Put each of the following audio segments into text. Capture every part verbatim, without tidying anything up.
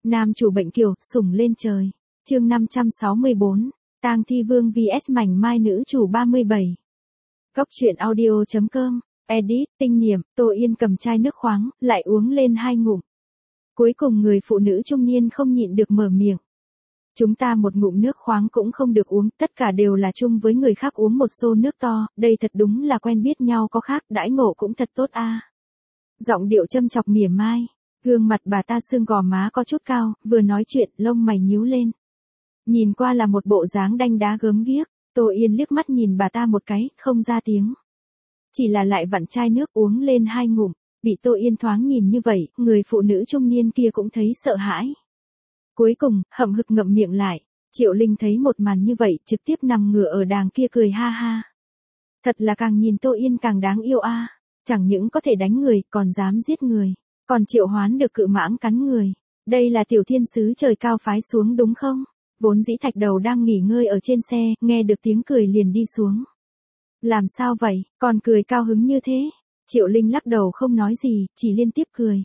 Nam chủ bệnh kiều, sủng lên trời. Chương năm trăm sáu mươi bốn, Tang Thi Vương vs mảnh mai nữ chủ ba mươi bảy. Góc truyện audio chấm com, edit, tinh niệm, Tô Yên cầm chai nước khoáng, lại uống lên hai ngụm. Cuối cùng người phụ nữ trung niên không nhịn được mở miệng. Chúng ta một ngụm nước khoáng cũng không được uống, tất cả đều là chung với người khác uống một xô nước to, đây thật đúng là quen biết nhau có khác, đãi ngộ cũng thật tốt a. Giọng điệu châm chọc mỉa mai, gương mặt bà ta xương gò má có chút cao, vừa nói chuyện, lông mày nhíu lên. Nhìn qua là một bộ dáng đanh đá gớm ghiếc, Tô Yên liếc mắt nhìn bà ta một cái, không ra tiếng. Chỉ là lại vặn chai nước uống lên hai ngụm, bị Tô Yên thoáng nhìn như vậy, người phụ nữ trung niên kia cũng thấy sợ hãi. Cuối cùng, hậm hực ngậm miệng lại, Triệu Linh thấy một màn như vậy, trực tiếp nằm ngửa ở đàng kia cười ha ha. Thật là càng nhìn Tô Yên càng đáng yêu a, chẳng những có thể đánh người, còn dám giết người, còn triệu hoán được cự mãng cắn người. Đây là tiểu thiên sứ trời cao phái xuống đúng không? Vốn dĩ Thạch Đầu đang nghỉ ngơi ở trên xe, nghe được tiếng cười liền đi xuống. Làm sao vậy, còn cười cao hứng như thế? Triệu Linh lắc đầu không nói gì, chỉ liên tiếp cười.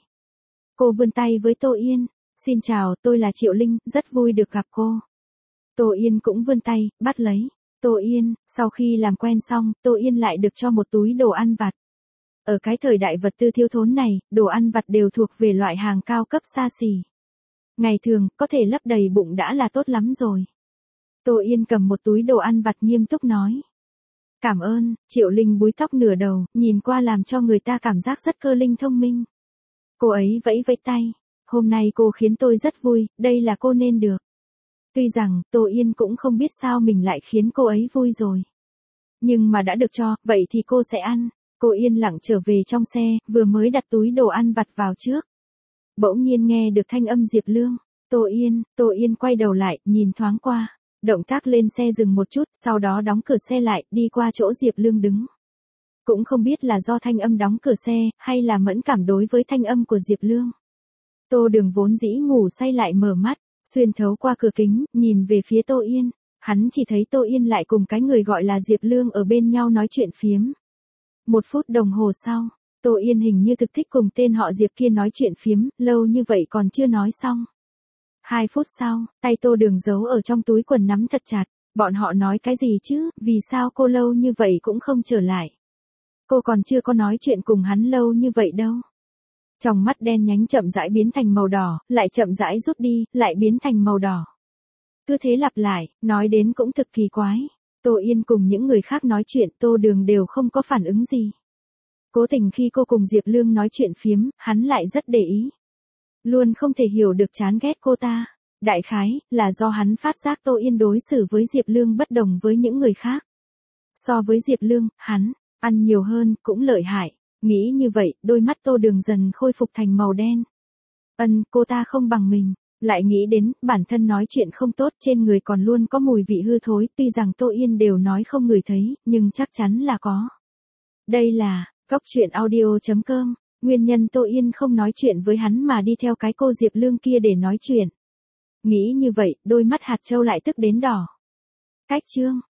Cô vươn tay với Tô Yên. Xin chào, tôi là Triệu Linh, rất vui được gặp cô. Tô Yên cũng vươn tay, bắt lấy. Tô Yên, sau khi làm quen xong, Tô Yên lại được cho một túi đồ ăn vặt. Ở cái thời đại vật tư thiếu thốn này, đồ ăn vặt đều thuộc về loại hàng cao cấp xa xỉ. Ngày thường, có thể lấp đầy bụng đã là tốt lắm rồi. Tô Yên cầm một túi đồ ăn vặt nghiêm túc nói. Cảm ơn, Triệu Linh búi tóc nửa đầu, nhìn qua làm cho người ta cảm giác rất cơ linh thông minh. Cô ấy vẫy vẫy tay. Hôm nay cô khiến tôi rất vui, đây là cô nên được. Tuy rằng, Tô Yên cũng không biết sao mình lại khiến cô ấy vui rồi. Nhưng mà đã được cho, vậy thì cô sẽ ăn. Cô yên lặng trở về trong xe, vừa mới đặt túi đồ ăn vặt vào trước. Bỗng nhiên nghe được thanh âm Diệp Lương. Tô Yên, Tô Yên quay đầu lại, nhìn thoáng qua. Động tác lên xe dừng một chút, sau đó đóng cửa xe lại, đi qua chỗ Diệp Lương đứng. Cũng không biết là do thanh âm đóng cửa xe, hay là mẫn cảm đối với thanh âm của Diệp Lương. Tô Đường vốn dĩ ngủ say lại mở mắt, xuyên thấu qua cửa kính, nhìn về phía Tô Yên. Hắn chỉ thấy Tô Yên lại cùng cái người gọi là Diệp Lương ở bên nhau nói chuyện phiếm. Một phút đồng hồ sau, Tô Yên hình như thực thích cùng tên họ Diệp kia nói chuyện phiếm, lâu như vậy còn chưa nói xong. Hai phút sau, tay Tô Đường giấu ở trong túi quần nắm thật chặt, bọn họ nói cái gì chứ, vì sao cô lâu như vậy cũng không trở lại. Cô còn chưa có nói chuyện cùng hắn lâu như vậy đâu. Trong mắt đen nhánh chậm rãi biến thành màu đỏ, lại chậm rãi rút đi, lại biến thành màu đỏ. Cứ thế lặp lại, nói đến cũng thực kỳ quái. Tô Yên cùng những người khác nói chuyện, Tô Đường đều không có phản ứng gì. Cố tình khi cô cùng Diệp Lương nói chuyện phiếm, hắn lại rất để ý. Luôn không thể hiểu được chán ghét cô ta. Đại khái, là do hắn phát giác Tô Yên đối xử với Diệp Lương bất đồng với những người khác. So với Diệp Lương, hắn, ăn nhiều hơn, cũng lợi hại. Nghĩ như vậy, đôi mắt Tô Đường dần khôi phục thành màu đen. Ân, cô ta không bằng mình. Lại nghĩ đến, bản thân nói chuyện không tốt, trên người còn luôn có mùi vị hư thối, tuy rằng Tô Yên đều nói không ngửi thấy, nhưng chắc chắn là có. Đây là, góc truyện audio chấm com, nguyên nhân Tô Yên không nói chuyện với hắn mà đi theo cái cô Diệp Lương kia để nói chuyện. Nghĩ như vậy, đôi mắt hạt châu lại tức đến đỏ. Cách chương.